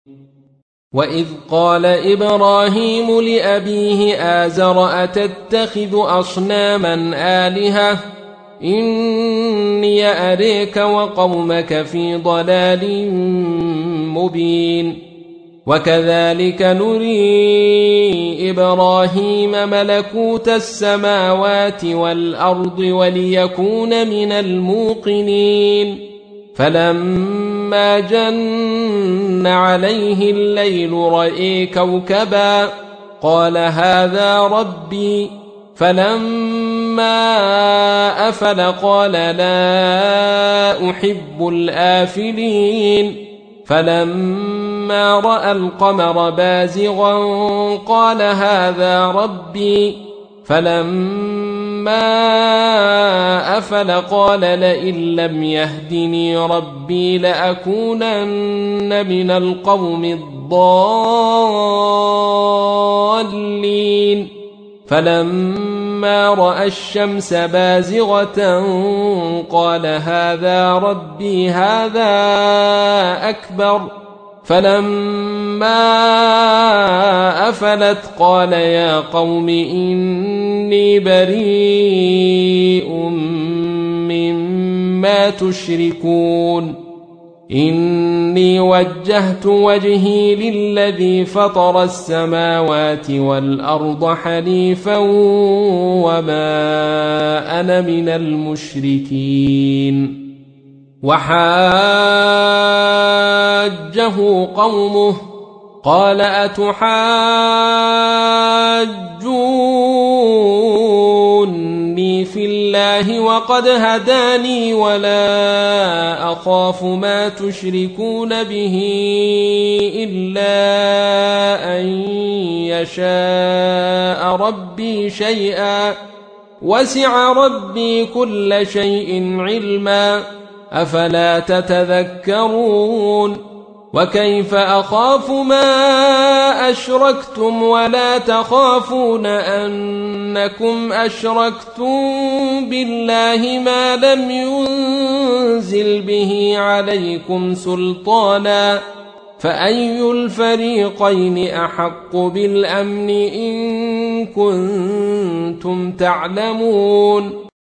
وإذ قال إبراهيم لأبيه آزر أتتخذ أصناما آلهة إني أريك وقومك في ضلال مبين وكذلك نري إبراهيم ملكوت السماوات والأرض وليكون من الموقنين فلما جن عليه الليل رأى كوكبا قال هذا ربي فلما أفل قال لا أحب الآفلين فلما رأى القمر بازغا قال هذا ربي فلما أفل قال لئن لم يهدني ربي لأكونن من القوم الضالين فلما رأى الشمس بازغة قال هذا ربي هذا أكبر فلما أفلت قال يا قوم إني بريء مما تشركون إني وجهت وجهي للذي فطر السماوات والأرض حنيفا وما أنا من المشركين وحاجه قومه قال أتحاجوني في الله وقد هداني ولا أخاف ما تشركون به إلا أن يشاء ربي شيئا وسع ربي كل شيء علما أفلا تتذكرون وكيف أخاف ما أشركتم ولا تخافون أنكم أشركتم بالله ما لم ينزل به عليكم سلطانا فأي الفريقين أحق بالأمن إن كنتم تعلمون